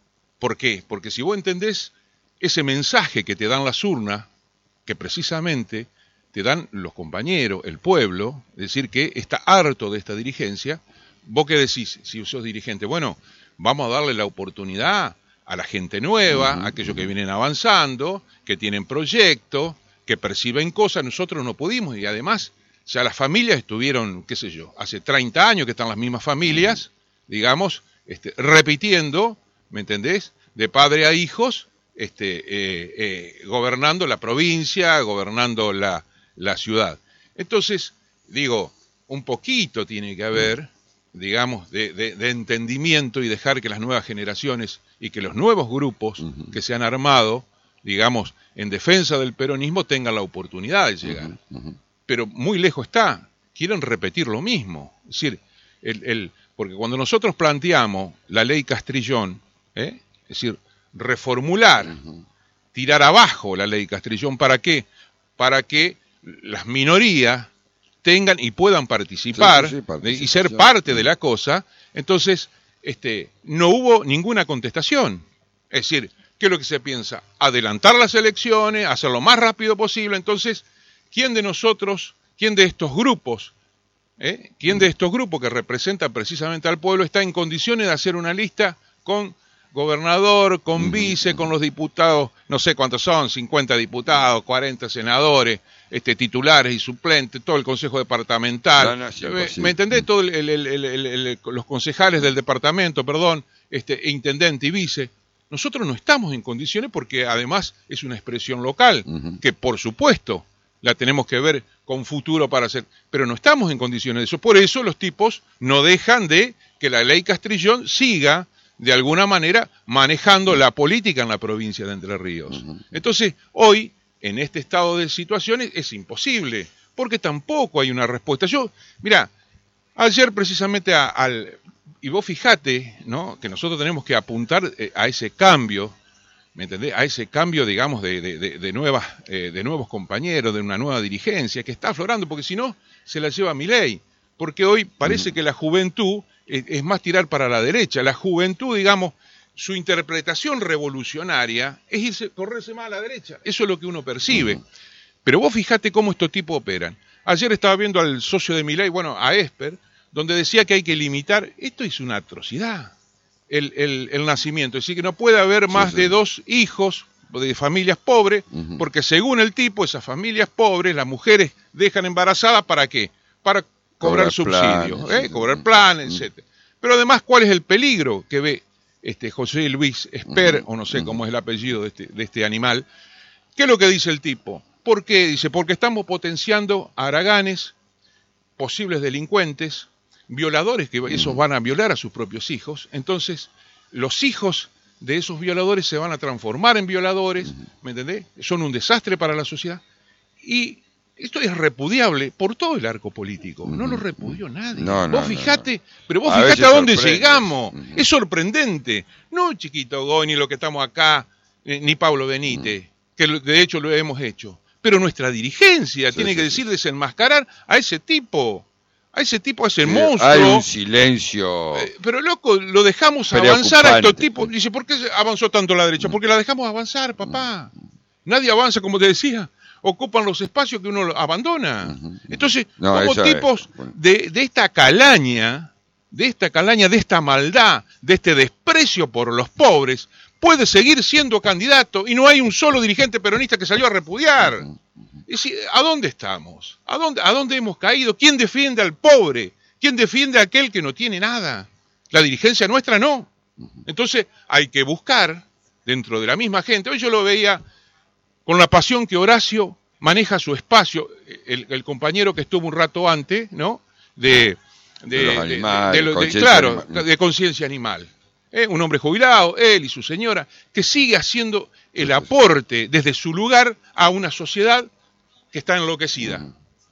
¿Por qué? Porque si vos entendés ese mensaje que te dan las urnas, que precisamente te dan los compañeros, el pueblo, es decir, que está harto de esta dirigencia, vos qué decís si sos dirigente, bueno, vamos a darle la oportunidad a la gente nueva, uh-huh, a aquellos que vienen avanzando, que tienen proyectos, que perciben cosas, nosotros no pudimos, y además ya las familias estuvieron, qué sé yo, hace treinta años que están las mismas familias, digamos, este, repitiendo, ¿me entendés?, de padre a hijos, este, eh, eh, gobernando la provincia, gobernando la, la ciudad. Entonces, digo, un poquito tiene que haber, digamos, de, de, de entendimiento y dejar que las nuevas generaciones y que los nuevos grupos uh-huh. que se han armado, digamos, en defensa del peronismo tengan la oportunidad de llegar. Uh-huh. Uh-huh. Pero muy lejos está, quieren repetir lo mismo. Es decir, el, el, porque cuando nosotros planteamos la ley Castrillón, ¿eh? es decir, reformular, uh-huh. tirar abajo la ley Castrillón, ¿para qué? Para que las minorías tengan y puedan participar, sí, sí, sí, y ser parte de la cosa. Entonces, este, no hubo ninguna contestación. Es decir, ¿qué es lo que se piensa? Adelantar las elecciones, hacerlo lo más rápido posible. Entonces, ¿quién de nosotros, quién de estos grupos, eh, quién de estos grupos que representan precisamente al pueblo está en condiciones de hacer una lista con gobernador, con vice, con los diputados, no sé cuántos son, cincuenta diputados, cuarenta senadores, este, titulares y suplentes, todo el consejo departamental, no, no, sí, ¿me, ¿me entendés? Todo el, el, el, el, el, el, los concejales del departamento, perdón, este, intendente y vice. Nosotros no estamos en condiciones porque además es una expresión local, uh-huh. que por supuesto la tenemos que ver con futuro para hacer, pero no estamos en condiciones de eso. Por eso los tipos no dejan de que la ley Castrillón siga de alguna manera manejando la política en la provincia de Entre Ríos. Entonces, hoy, en este estado de situaciones, es imposible, porque tampoco hay una respuesta. Yo, mira, ayer precisamente a, al... Y vos fijate, ¿no?, que nosotros tenemos que apuntar eh, a ese cambio, ¿me entendés?, a ese cambio, digamos, de, de, de, de, nuevas, eh, de nuevos compañeros, de una nueva dirigencia, que está aflorando, porque si no, se la lleva Milei. Porque hoy parece que la juventud es más tirar para la derecha. La juventud, digamos, su interpretación revolucionaria es irse, correrse más a la derecha. Eso es lo que uno percibe. Uh-huh. Pero vos fijate cómo estos tipos operan. Ayer estaba viendo al socio de Milei, bueno, a Esper, donde decía que hay que limitar. Esto es una atrocidad, el, el, el nacimiento. Es decir, que no puede haber más sí, sí. de dos hijos de familias pobres, uh-huh. porque según el tipo, esas familias pobres, las mujeres dejan embarazadas, ¿para qué? Para cobrar, cobrar subsidios, planes, ¿eh? sí, cobrar planes, uh-huh. etcétera. Pero además, ¿cuál es el peligro que ve este José Luis Esper, uh-huh. o no sé uh-huh. cómo es el apellido de este, de este animal? ¿Qué es lo que dice el tipo? ¿Por qué? Dice, porque estamos potenciando a haraganes, posibles delincuentes, violadores, que uh-huh. esos van a violar a sus propios hijos. Entonces, los hijos de esos violadores se van a transformar en violadores, uh-huh. ¿me entendés? Son un desastre para la sociedad. Y esto es repudiable por todo el arco político. No lo repudió nadie. No, no, vos fijate, no, no. pero vos a fijate a dónde sorprende. llegamos. Uh-huh. Es sorprendente. No Chiquito Goy, ni lo que estamos acá, eh, ni Pablo Benítez, uh-huh. que lo, de hecho lo hemos hecho. Pero nuestra dirigencia sí, tiene sí, que decir, sí. desenmascarar a ese tipo. A ese tipo, a ese sí, monstruo. Hay un silencio. Eh, pero loco, lo dejamos avanzar a estos tipos. Dice, ¿por qué avanzó tanto la derecha? Porque la dejamos avanzar, papá. Uh-huh. Nadie avanza, como te decía. Ocupan los espacios que uno abandona. Uh-huh. Entonces, no, como tipos es, bueno. de, de esta calaña, de esta calaña, de esta maldad, de este desprecio por los pobres, puede seguir siendo candidato y no hay un solo dirigente peronista que salió a repudiar. Uh-huh. Es decir, ¿a dónde estamos? ¿A dónde, ¿A dónde hemos caído? ¿Quién defiende al pobre? ¿Quién defiende a aquel que no tiene nada? La dirigencia nuestra no. Uh-huh. Entonces, hay que buscar dentro de la misma gente. Hoy yo lo veía con la pasión que Horacio maneja su espacio, el, el compañero que estuvo un rato antes, ¿no? De, de, de los animales, de, de, de, de, claro, animal. de conciencia animal. ¿Eh? Un hombre jubilado, él y su señora, que sigue haciendo el aporte desde su lugar a una sociedad que está enloquecida.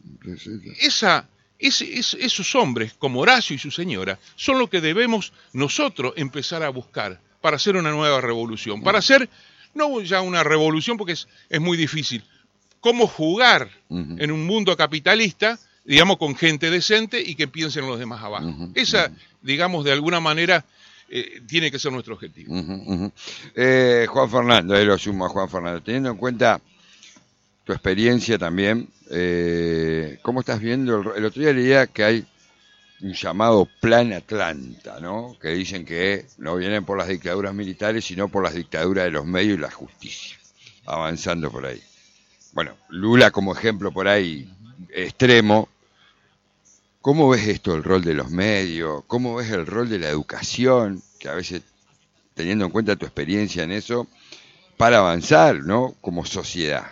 Esa, ese, ese, esos hombres, como Horacio y su señora, son lo que debemos nosotros empezar a buscar para hacer una nueva revolución, para hacer no ya una revolución porque es, es muy difícil. ¿Cómo jugar uh-huh. en un mundo capitalista, digamos, con gente decente y que piensen los demás abajo? Uh-huh. Esa, digamos, de alguna manera eh, tiene que ser nuestro objetivo. Uh-huh, uh-huh. Eh, Juan Fernando, ahí lo sumo a Juan Fernando, teniendo en cuenta tu experiencia también, eh, ¿cómo estás viendo? El, el otro día leía que hay un llamado Plan Atlanta, ¿no? Que dicen que no vienen por las dictaduras militares, sino por las dictaduras de los medios y la justicia, avanzando por ahí. Bueno, Lula como ejemplo por ahí extremo. ¿Cómo ves esto, el rol de los medios? ¿Cómo ves el rol de la educación? Que a veces, teniendo en cuenta tu experiencia en eso, para avanzar, ¿no? Como sociedad.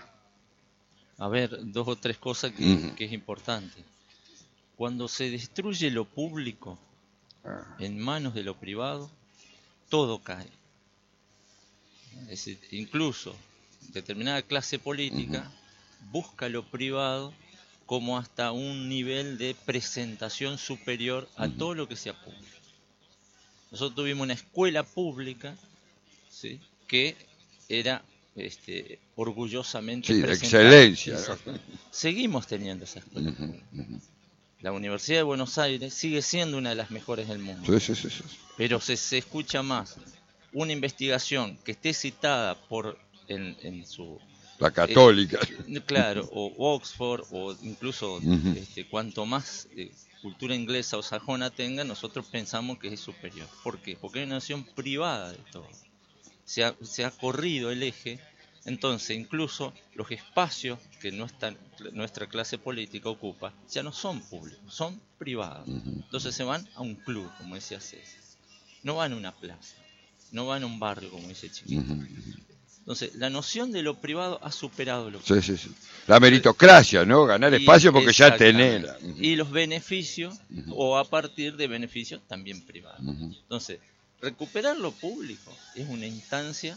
A ver, dos o tres cosas que, Uh-huh. que es importante. Cuando se destruye lo público en manos de lo privado, todo cae. Es decir, incluso determinada clase política uh-huh. busca lo privado como hasta un nivel de presentación superior a uh-huh. todo lo que sea público. Nosotros tuvimos una escuela pública, ¿sí?, que era este, orgullosamente sí, de excelencia, ¿no? Seguimos teniendo esa escuela uh-huh. pública. La Universidad de Buenos Aires sigue siendo una de las mejores del mundo. Sí, sí, sí, sí. Pero se, se escucha más una investigación que esté citada por en, en su... La Católica. Eh, claro, o Oxford, o incluso uh-huh. este, cuanto más eh, cultura inglesa o sajona tenga, nosotros pensamos que es superior. ¿Por qué? Porque hay una nación privada de todo. Se ha, se ha corrido el eje. Entonces, incluso los espacios que nuestra, nuestra clase política ocupa ya no son públicos, son privados. Entonces se van a un club, como decía César. No van a una plaza, no van a un barrio, como dice Chiquito. Entonces, la noción de lo privado ha superado lo público. Sí, sí, sí. La meritocracia, ¿no? Ganar y, espacio porque ya tenés. Y los beneficios, uh-huh. o a partir de beneficios también privados. Uh-huh. Entonces, recuperar lo público es una instancia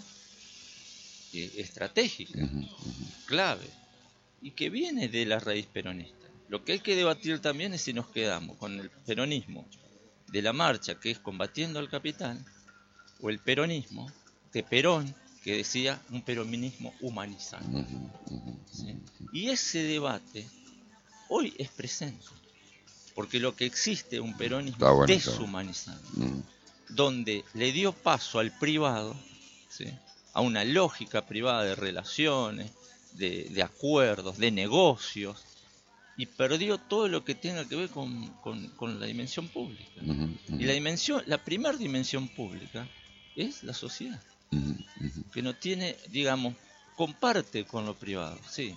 estratégica, uh-huh, uh-huh. clave, y que viene de la raíz peronista. Lo que hay que debatir también es si nos quedamos con el peronismo de la marcha, que es combatiendo al capital, o el peronismo de Perón, que decía un peronismo humanizado. Uh-huh, uh-huh, ¿sí? Y ese debate hoy es presente, porque lo que existe es un peronismo bueno, deshumanizado, uh-huh. donde le dio paso al privado, ¿sí?, a una lógica privada de relaciones, de, de acuerdos, de negocios, y perdió todo lo que tenga que ver con, con, con la dimensión pública. Uh-huh, uh-huh. Y la dimensión, la primera dimensión pública es la sociedad, uh-huh, uh-huh. que no tiene, digamos, comparte con lo privado, sí.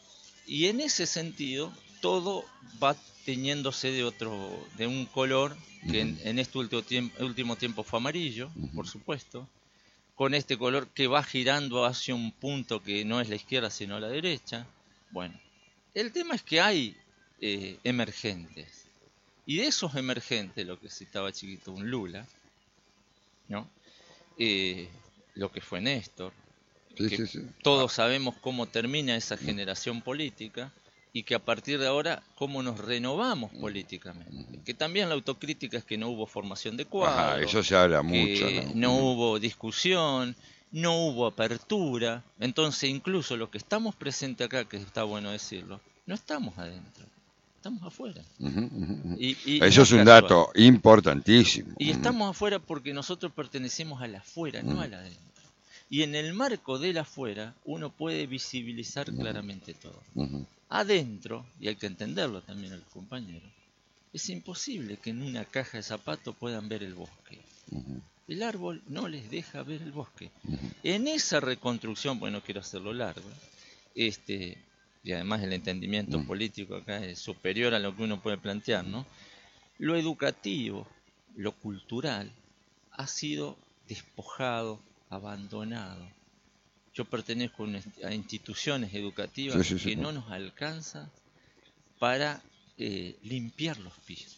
Y en ese sentido, todo va teñéndose de otro, de un color que uh-huh. en, en este último tiempo, último tiempo fue amarillo, uh-huh. por supuesto, con este color que va girando hacia un punto que no es la izquierda sino la derecha. Bueno, el tema es que hay eh, emergentes, y de esos emergentes, lo que citaba Chiquito, un Lula, ¿no? Eh, lo que fue Néstor, sí, que sí, sí. todos sabemos cómo termina esa generación política, y que a partir de ahora cómo nos renovamos políticamente. Que también la autocrítica es que no hubo formación de cuadro, ajá, eso se habla mucho, que ¿no? no hubo discusión, no hubo apertura. Entonces incluso los que estamos presentes acá, que está bueno decirlo, no estamos adentro, estamos afuera. Uh-huh, uh-huh. Y, y eso no es un casual. dato importantísimo. Y estamos afuera porque nosotros pertenecemos al afuera, uh-huh. no al adentro. Y en el marco del afuera uno puede visibilizar uh-huh. claramente todo. Uh-huh. Adentro, y hay que entenderlo también el compañero, es imposible que en una caja de zapatos puedan ver el bosque. Uh-huh. El árbol no les deja ver el bosque. Uh-huh. En esa reconstrucción, bueno, quiero hacerlo largo, este, y además el entendimiento uh-huh. político acá es superior a lo que uno puede plantear, ¿no? Lo educativo, lo cultural, ha sido despojado, abandonado. Yo pertenezco a instituciones educativas sí, sí, sí, que no nos alcanza para eh, limpiar los pisos.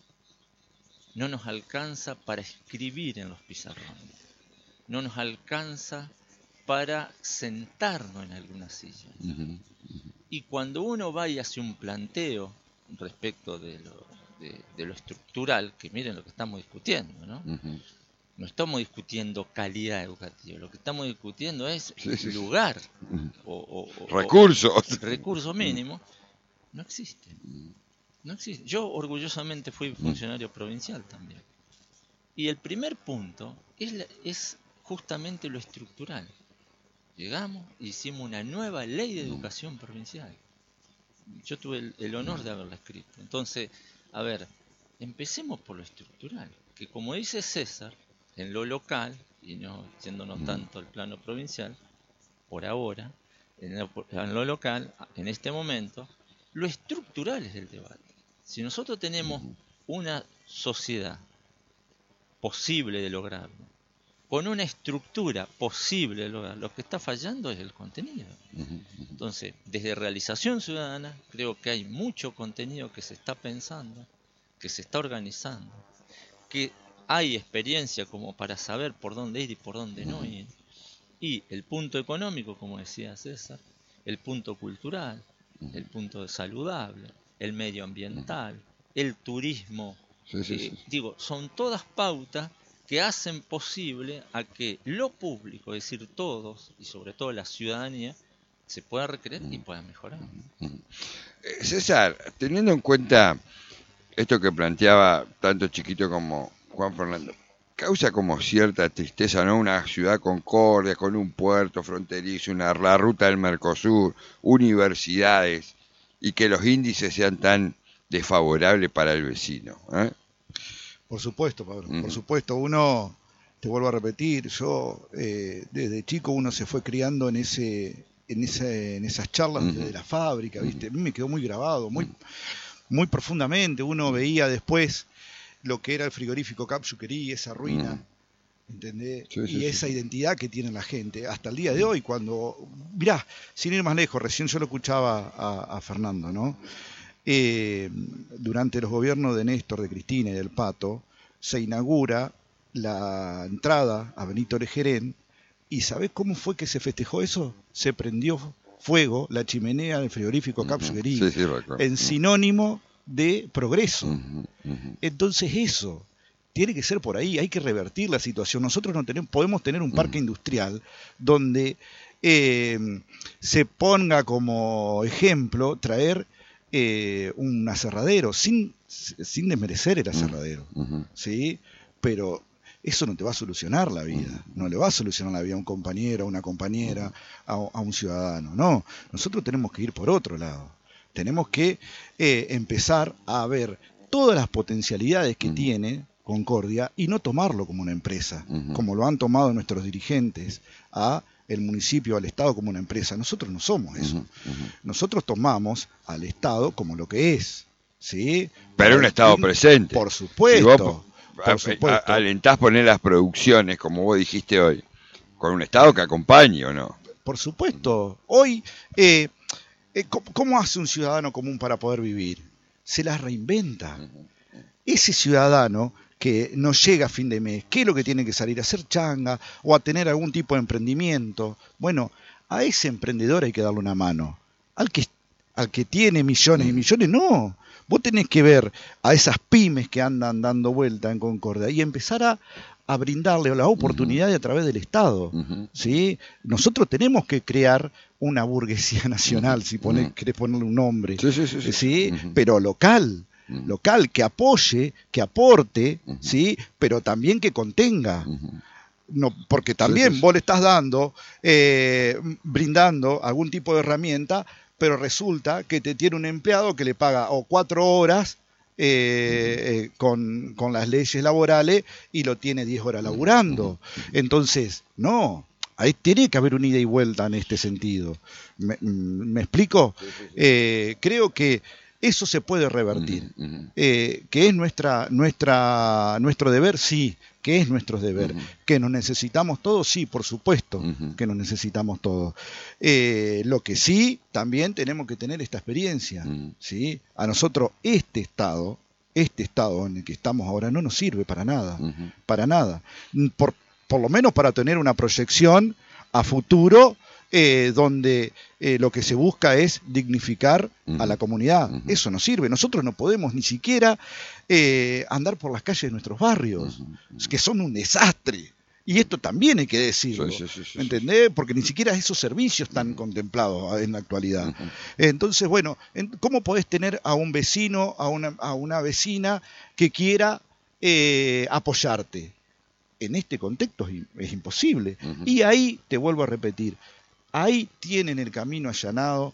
No nos alcanza para escribir en los pizarrones. No nos alcanza para sentarnos en alguna silla. Uh-huh, uh-huh. Y cuando uno va y hace un planteo respecto de lo, de, de lo estructural, que miren lo que estamos discutiendo, ¿no? Uh-huh. No estamos discutiendo calidad educativa, lo que estamos discutiendo es sí, sí, lugar sí. o, o, o recursos. O, recurso mínimo. No existe. No existe. Yo orgullosamente fui funcionario provincial también. Y el primer punto es, la, es justamente lo estructural. Llegamos e hicimos una nueva ley de educación provincial. Yo tuve el, el honor de haberla escrito. Entonces, a ver, empecemos por lo estructural, que como dice César, en lo local, y no yéndonos tanto al plano provincial, por ahora, en lo, en lo local, en este momento, lo estructural es el debate. Si nosotros tenemos una sociedad posible de lograrlo, con una estructura posible de lograrlo, lo que está fallando es el contenido. Entonces, desde Realización Ciudadana, creo que hay mucho contenido que se está pensando, que se está organizando, que hay experiencia como para saber por dónde ir y por dónde no ir, y el punto económico, como decía César, el punto cultural, el punto saludable, el medioambiental, el turismo, sí, sí, sí. Eh, digo, son todas pautas que hacen posible a que lo público, es decir, todos, y sobre todo la ciudadanía, se pueda recrear y pueda mejorar. César, teniendo en cuenta esto que planteaba tanto Chiquito como Juan Fernando, causa como cierta tristeza, ¿no? Una ciudad Concordia, con un puerto fronterizo, una, la ruta del Mercosur, universidades, y que los índices sean tan desfavorables para el vecino, ¿eh? Por supuesto, Pablo, mm. por supuesto. Uno, te vuelvo a repetir, yo eh, desde chico uno se fue criando en ese, en ese, en esas charlas mm. de la fábrica, ¿viste? A mí me quedó muy grabado, muy, muy profundamente. Uno veía después lo que era el frigorífico Capsuquerí, esa ruina, mm. ¿entendés? Sí, sí, y esa sí. identidad que tiene la gente hasta el día de hoy, cuando, mirá, sin ir más lejos, recién yo lo escuchaba a, a Fernando, ¿no? Eh, durante los gobiernos de Néstor, de Cristina y del Pato, se inaugura la entrada a Benito Lejerén, y ¿sabés cómo fue que se festejó eso? Se prendió fuego la chimenea del frigorífico Capsuquerí, sí, sí, en sinónimo de progreso. Uh-huh, uh-huh. Entonces eso tiene que ser por ahí, hay que revertir la situación. Nosotros no tenemos, podemos tener un parque uh-huh. industrial donde eh, se ponga como ejemplo traer eh, un aserradero, sin, sin desmerecer el aserradero, uh-huh. ¿sí? Pero eso no te va a solucionar la vida, uh-huh. no le va a solucionar la vida a un compañero, a una compañera, uh-huh. a, a un ciudadano, no. Nosotros tenemos que ir por otro lado. Tenemos que eh, empezar a ver todas las potencialidades que uh-huh. tiene Concordia y no tomarlo como una empresa, uh-huh. como lo han tomado nuestros dirigentes a el municipio, al Estado como una empresa. Nosotros no somos eso. Uh-huh. Uh-huh. Nosotros tomamos al Estado como lo que es, ¿sí? Pero un Estado presente. Por supuesto. Si vos por supuesto. alentás poner las producciones, como vos dijiste hoy, con un Estado que acompañe, ¿o no? Por supuesto. Hoy... Eh, ¿Cómo hace un ciudadano común para poder vivir? Se las reinventa. Ese ciudadano que no llega a fin de mes, ¿qué es lo que tiene que salir? ¿A hacer changa o a tener algún tipo de emprendimiento? Bueno, a ese emprendedor hay que darle una mano. Al que, al que tiene millones y millones, no. Vos tenés que ver a esas pymes que andan dando vuelta en Concordia y empezar a, a brindarle la oportunidad uh-huh. a través del Estado. Uh-huh. ¿Sí? Nosotros tenemos que crear una burguesía nacional, uh-huh. si pone, uh-huh. querés ponerle un nombre, sí, sí, sí, sí. ¿sí? Uh-huh. pero local, uh-huh. local, que apoye, que aporte, uh-huh. ¿sí? pero también que contenga. Uh-huh. No, porque también sí, sí, sí. vos le estás dando, eh, brindando algún tipo de herramienta, pero resulta que te tiene un empleado que le paga o cuatro horas eh, eh, con, con las leyes laborales y lo tiene diez horas laburando. Entonces, no, ahí tiene que haber una ida y vuelta en este sentido. ¿Me, me explico? Eh, creo que eso se puede revertir. Eh, que es nuestra, nuestra, nuestro deber, sí, que es nuestro deber. Uh-huh. Que nos necesitamos todos, sí, por supuesto, uh-huh. que nos necesitamos todos. Eh, lo que sí, también tenemos que tener esta experiencia. Uh-huh. ¿sí? A nosotros este Estado, este Estado en el que estamos ahora no nos sirve para nada, uh-huh. para nada. Por, por lo menos para tener una proyección a futuro eh, donde eh, lo que se busca es dignificar uh-huh. a la comunidad. Uh-huh. Eso no sirve. Nosotros no podemos ni siquiera eh, andar por las calles de nuestros barrios, uh-huh. que son un desastre. Y esto también hay que decirlo, sí, sí, sí, ¿entendés? Porque ni siquiera esos servicios están uh-huh. contemplados en la actualidad. Uh-huh. Entonces, bueno, ¿cómo podés tener a un vecino, a una, a una vecina que quiera eh, apoyarte. En este contexto es, es imposible. Uh-huh. Y ahí, te vuelvo a repetir, ahí tienen el camino allanado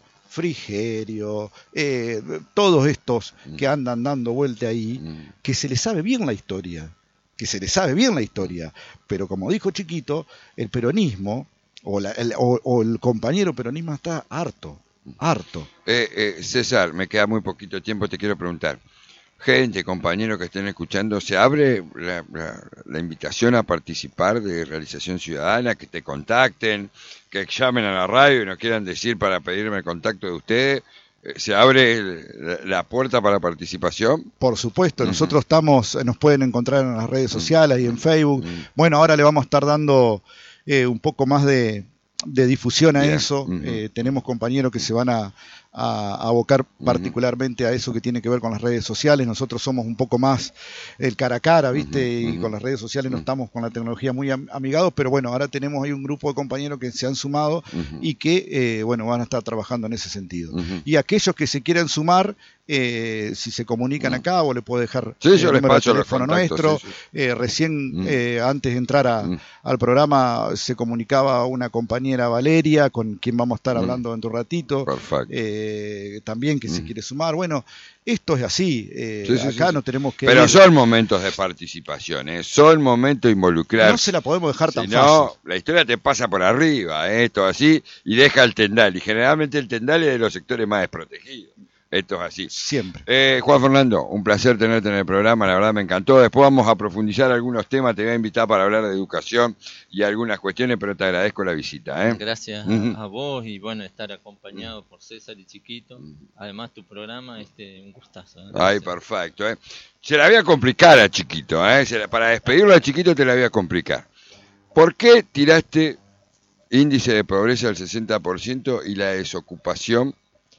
Frigerio, eh, todos estos uh-huh. que andan dando vuelta ahí, uh-huh. que se les sabe bien la historia, que se les sabe bien la historia. Pero como dijo Chiquito, el peronismo, o, la, el, o, o el compañero peronismo está harto, harto. Eh, eh, César, me queda muy poquito tiempo, te quiero preguntar. Gente, compañeros que estén escuchando, ¿se abre la, la, la invitación a participar de Realización Ciudadana, que te contacten, que llamen a la radio y nos quieran decir para pedirme el contacto de ustedes? ¿Se abre el, la puerta para participación? Por supuesto, uh-huh. nosotros estamos, nos pueden encontrar en las redes sociales uh-huh. y en Facebook. Uh-huh. Bueno, ahora le vamos a estar dando eh, un poco más de, de difusión a yeah. eso. Uh-huh. Eh, tenemos compañeros que se van a... a abocar particularmente a eso que tiene que ver con las redes sociales. Nosotros somos un poco más el cara a cara, ¿viste? Uh-huh. Y con las redes sociales no estamos con la tecnología muy amigados, pero bueno, ahora tenemos ahí un grupo de compañeros que se han sumado uh-huh. y que, eh, bueno, van a estar trabajando en ese sentido. Uh-huh. Y aquellos que se quieran sumar, eh, si se comunican uh-huh. acá, o le puedo dejar sí, el yo número de contactos, teléfono nuestro. Sí, sí. Eh, recién, uh-huh. eh, antes de entrar a, uh-huh. al programa, se comunicaba una compañera Valeria, con quien vamos a estar uh-huh. hablando dentro de un ratito. Perfecto. Eh, también que mm. se quiere sumar. Bueno, esto es así. Eh, sí, sí, acá sí, no tenemos que... Pero ir... son momentos de participación, ¿eh? Son momentos de involucrar. No se la podemos dejar tan si fácil. No, la historia te pasa por arriba, ¿eh? Esto así, y deja el tendal. Y generalmente el tendal es de los sectores más desprotegidos. Esto es así. Siempre. Eh, Juan Fernando, un placer tenerte en el programa, la verdad me encantó. Después vamos a profundizar algunos temas, te voy a invitar para hablar de educación y algunas cuestiones, pero te agradezco la visita. ¿eh? Gracias uh-huh. a, a vos y bueno, estar acompañado por César y Chiquito. Además tu programa, este, un gustazo. ¿eh? Ay, perfecto. ¿eh? Se la voy a complicar a Chiquito, ¿eh? Se la, para despedirlo a Chiquito te la voy a complicar. ¿Por qué tiraste índice de pobreza del sesenta por ciento y la desocupación?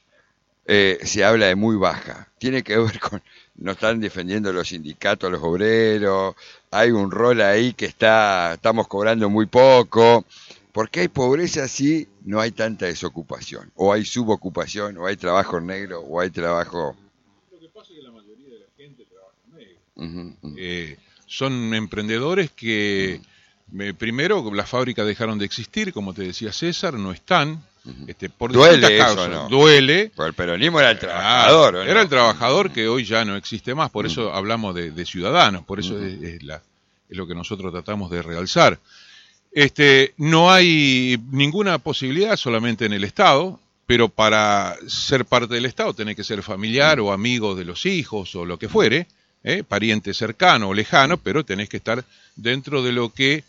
Eh, se habla de muy baja. Tiene que ver con, no están defendiendo los sindicatos, los obreros, hay un rol ahí que está, estamos cobrando muy poco. ¿Por qué hay pobreza si no hay tanta desocupación? O hay subocupación, o hay trabajo negro, o hay trabajo... Lo que pasa es que la mayoría de la gente trabaja negro. Uh-huh, uh-huh. Eh, son emprendedores que, uh-huh. eh, primero, las fábricas dejaron de existir, como te decía César, no están. Este, por duele eso, causas, ¿no? Duele. Pero el peronismo era el trabajador. Ah, era ¿no? el trabajador que hoy ya no existe más, por eso uh-huh. hablamos de, de ciudadanos, por eso uh-huh. es, es, la, es lo que nosotros tratamos de realzar. Este, no hay ninguna posibilidad solamente en el Estado, pero para ser parte del Estado tenés que ser familiar uh-huh. o amigo de los hijos o lo que fuere, ¿eh? pariente cercano o lejano, pero tenés que estar dentro de lo que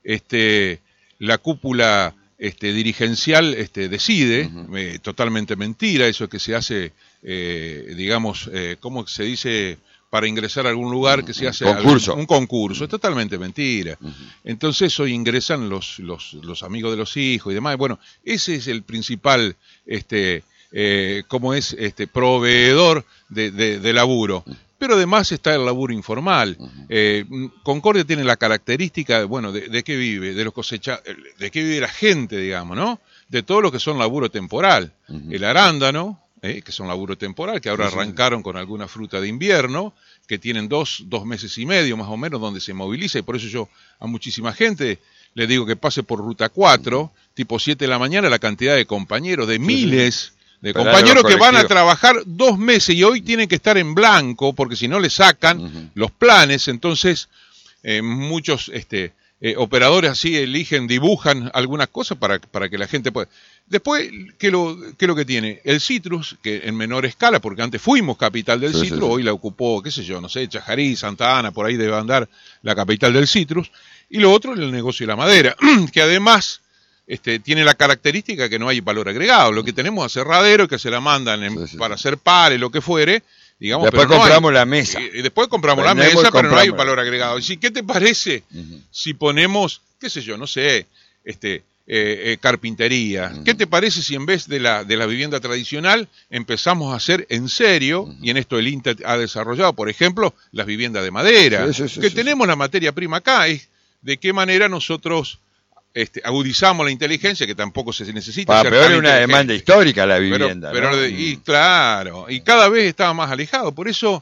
este, la cúpula Este, dirigencial este, decide, uh-huh. eh, totalmente mentira, eso que se hace, eh, digamos, eh, ¿cómo se dice? Para ingresar a algún lugar que se hace concurso. Algún, un concurso, es totalmente mentira. Uh-huh. Entonces hoy ingresan los, los, los amigos de los hijos y demás. Bueno, ese es el principal, este, eh, ¿cómo es? Este, proveedor de, de, de laburo. Uh-huh. Pero además está el laburo informal. Uh-huh. Eh, Concordia tiene la característica, bueno, de, de qué vive, de los cosecha, de qué vive la gente, digamos, ¿no? De todo lo que son laburo temporal. Uh-huh. El arándano, eh, que son laburo temporal, que ahora sí, arrancaron sí. con alguna fruta de invierno, que tienen dos, dos meses y medio más o menos donde se moviliza, y por eso yo a muchísima gente le digo que pase por ruta cuatro, uh-huh. tipo siete de la mañana, la cantidad de compañeros, de sí, miles... Sí. De Pero compañeros que van a trabajar dos meses y hoy tienen que estar en blanco porque si no le sacan uh-huh. los planes, entonces eh, muchos este, eh, operadores así eligen, dibujan algunas cosas para, para que la gente pueda. Después, ¿qué lo, qué lo que tiene? El citrus, que en menor escala, porque antes fuimos capital del sí, citrus, sí, sí. hoy la ocupó, qué sé yo, no sé, Chajarí, Santa Ana, por ahí debe andar la capital del citrus, y lo otro, el negocio de la madera, que además... Este, tiene la característica que no hay valor agregado. Lo que tenemos es aserradero que se la mandan en, sí, sí, para hacer pares, lo que fuere. Digamos, después pero no compramos hay, la mesa. Y, y después compramos Vendemos la mesa, pero no hay valor agregado. ¿Y qué te parece uh-huh. si ponemos, qué sé yo, no sé, este, eh, eh, carpintería? Uh-huh. ¿Qué te parece si en vez de la, de la vivienda tradicional empezamos a hacer en serio, uh-huh. y en esto el INTA ha desarrollado, por ejemplo, las viviendas de madera? Sí, sí, sí, que sí, tenemos sí. la materia prima acá, es de qué manera nosotros... Este, agudizamos la inteligencia, que tampoco se necesita. Para peor una demanda histórica la vivienda. Pero, pero ¿no? Y claro, y cada vez estaba más alejado. Por eso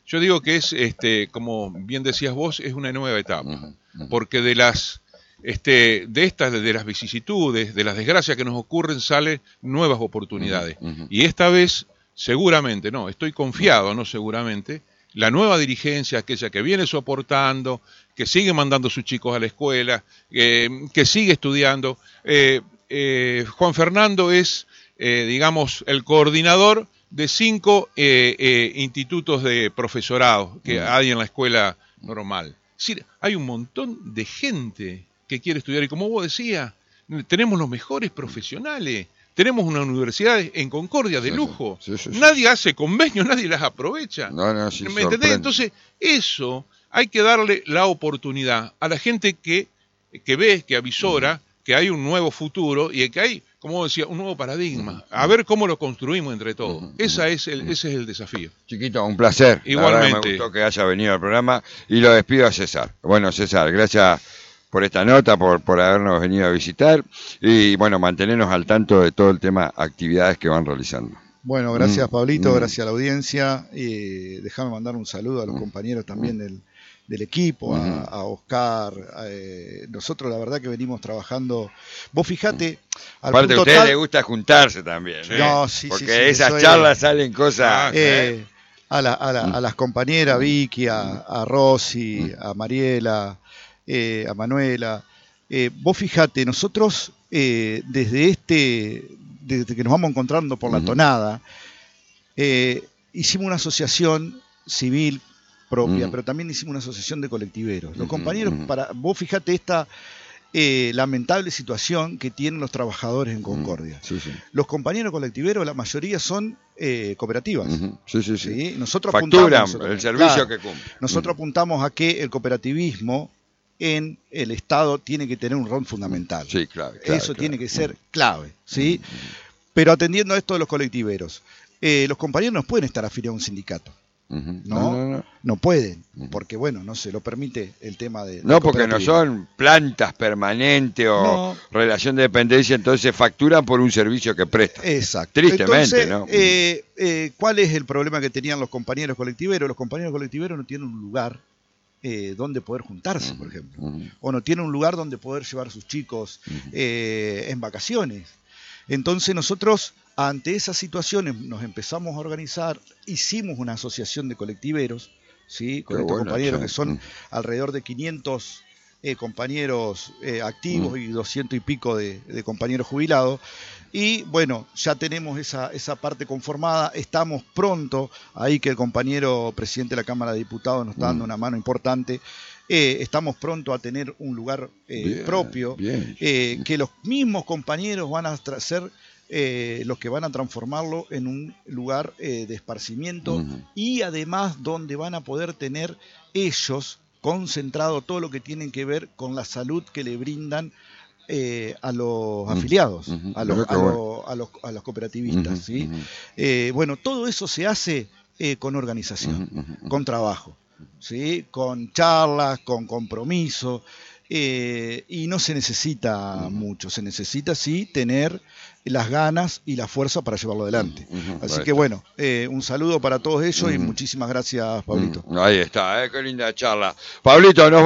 Yo digo que es, este, como bien decías vos, es una nueva etapa, uh-huh, uh-huh. porque de las, este, de estas, de las vicisitudes, de las desgracias que nos ocurren, salen nuevas oportunidades. Uh-huh, uh-huh. Y esta vez, seguramente, no, estoy confiado, no seguramente, la nueva dirigencia, aquella que viene soportando, que sigue mandando a sus chicos a la escuela, eh, que sigue estudiando. Eh, eh, Juan Fernando es, eh, digamos, el coordinador de cinco eh, eh, institutos de profesorado que uh-huh. hay en la escuela normal. Es decir, hay un montón de gente que quiere estudiar y como vos decías, tenemos los mejores profesionales. Tenemos una universidad en Concordia de sí, lujo. Sí, sí, sí, nadie sí. hace convenios, nadie las aprovecha. No, no, sí, ¿me entendés? Entonces, eso hay que darle la oportunidad a la gente que, que ve, que avisora, uh-huh. que hay un nuevo futuro y que hay, como decía, un nuevo paradigma. Uh-huh. A ver cómo lo construimos entre todos. Uh-huh. Esa es el, ese es el desafío. Chiquito, un placer. Igualmente. Me gustó que haya venido al programa y lo despido a César. Bueno, César, gracias por esta nota, por, por habernos venido a visitar y bueno, mantenernos al tanto de todo el tema actividades que van realizando. Bueno, gracias mm, Pablito, mm. gracias a la audiencia. Eh, Déjame mandar un saludo a los mm. compañeros también del, del equipo, mm. a, a Oscar. A, eh, nosotros la verdad que venimos trabajando. Vos fijate. Al Aparte a ustedes tal... les gusta juntarse también. Sí. No, sí, Porque sí, sí, esas soy... charlas salen cosas. Eh, ¿eh? a, la, a, la, a las compañeras Vicky, a, a Rosy, a Mariela. Eh, a Manuela, eh, vos fijate, nosotros eh, desde este, desde que nos vamos encontrando por la uh-huh. tonada, eh, hicimos una asociación civil propia, uh-huh. pero también hicimos una asociación de colectiveros. Los uh-huh. compañeros, para vos fijate esta eh, lamentable situación que tienen los trabajadores en Concordia. Uh-huh. Sí, sí. Los compañeros colectiveros, la mayoría son eh, cooperativas. Uh-huh. Sí, sí, sí. ¿sí? Nosotros facturan apuntamos, el servicio claro, que cumplen. Nosotros uh-huh. apuntamos a que el cooperativismo en el Estado tiene que tener un rol fundamental. Sí, claro, claro, Eso claro. tiene que ser clave, ¿sí? Pero atendiendo a esto de los colectiveros, eh, los compañeros no pueden estar afiliados a un sindicato. Uh-huh. ¿no? No, no, no. no pueden, uh-huh. porque bueno, no se lo permite el tema de... No, porque no son plantas permanentes o no. relación de dependencia, entonces facturan por un servicio que prestan. Exacto. Tristemente, entonces, ¿no? Eh, eh, ¿Cuál es el problema que tenían los compañeros colectiveros? Los compañeros colectiveros no tienen un lugar Eh, donde poder juntarse, por ejemplo, uh-huh. o no tiene un lugar donde poder llevar a sus chicos uh-huh. eh, en vacaciones. Entonces nosotros ante esas situaciones nos empezamos a organizar, hicimos una asociación de colectiveros, ¿sí? con Qué estos bueno, compañeros sí. que son uh-huh. alrededor de quinientos eh, compañeros eh, activos uh-huh. y doscientos y pico de, de compañeros jubilados. Y bueno, ya tenemos esa, esa parte conformada, estamos pronto, ahí que el compañero presidente de la Cámara de Diputados nos está dando mm. una mano importante, eh, estamos pronto a tener un lugar eh, bien, propio, bien. Eh, que los mismos compañeros van a ser eh, los que van a transformarlo en un lugar eh, de esparcimiento mm. y además donde van a poder tener ellos concentrado todo lo que tienen que ver con la salud que le brindan Eh, a los afiliados, uh-huh. a, los, a, los, a, los, a los cooperativistas. Uh-huh. ¿sí? Uh-huh. Eh, bueno, todo eso se hace eh, con organización, uh-huh. con trabajo, ¿sí? Con charlas, con compromiso, eh, y no se necesita uh-huh. mucho, se necesita sí tener las ganas y la fuerza para llevarlo adelante. Uh-huh. Así que bueno, eh, un saludo para todos ellos uh-huh. y muchísimas gracias, Pablito. Uh-huh. Ahí está, eh, qué linda charla. Pablito, nos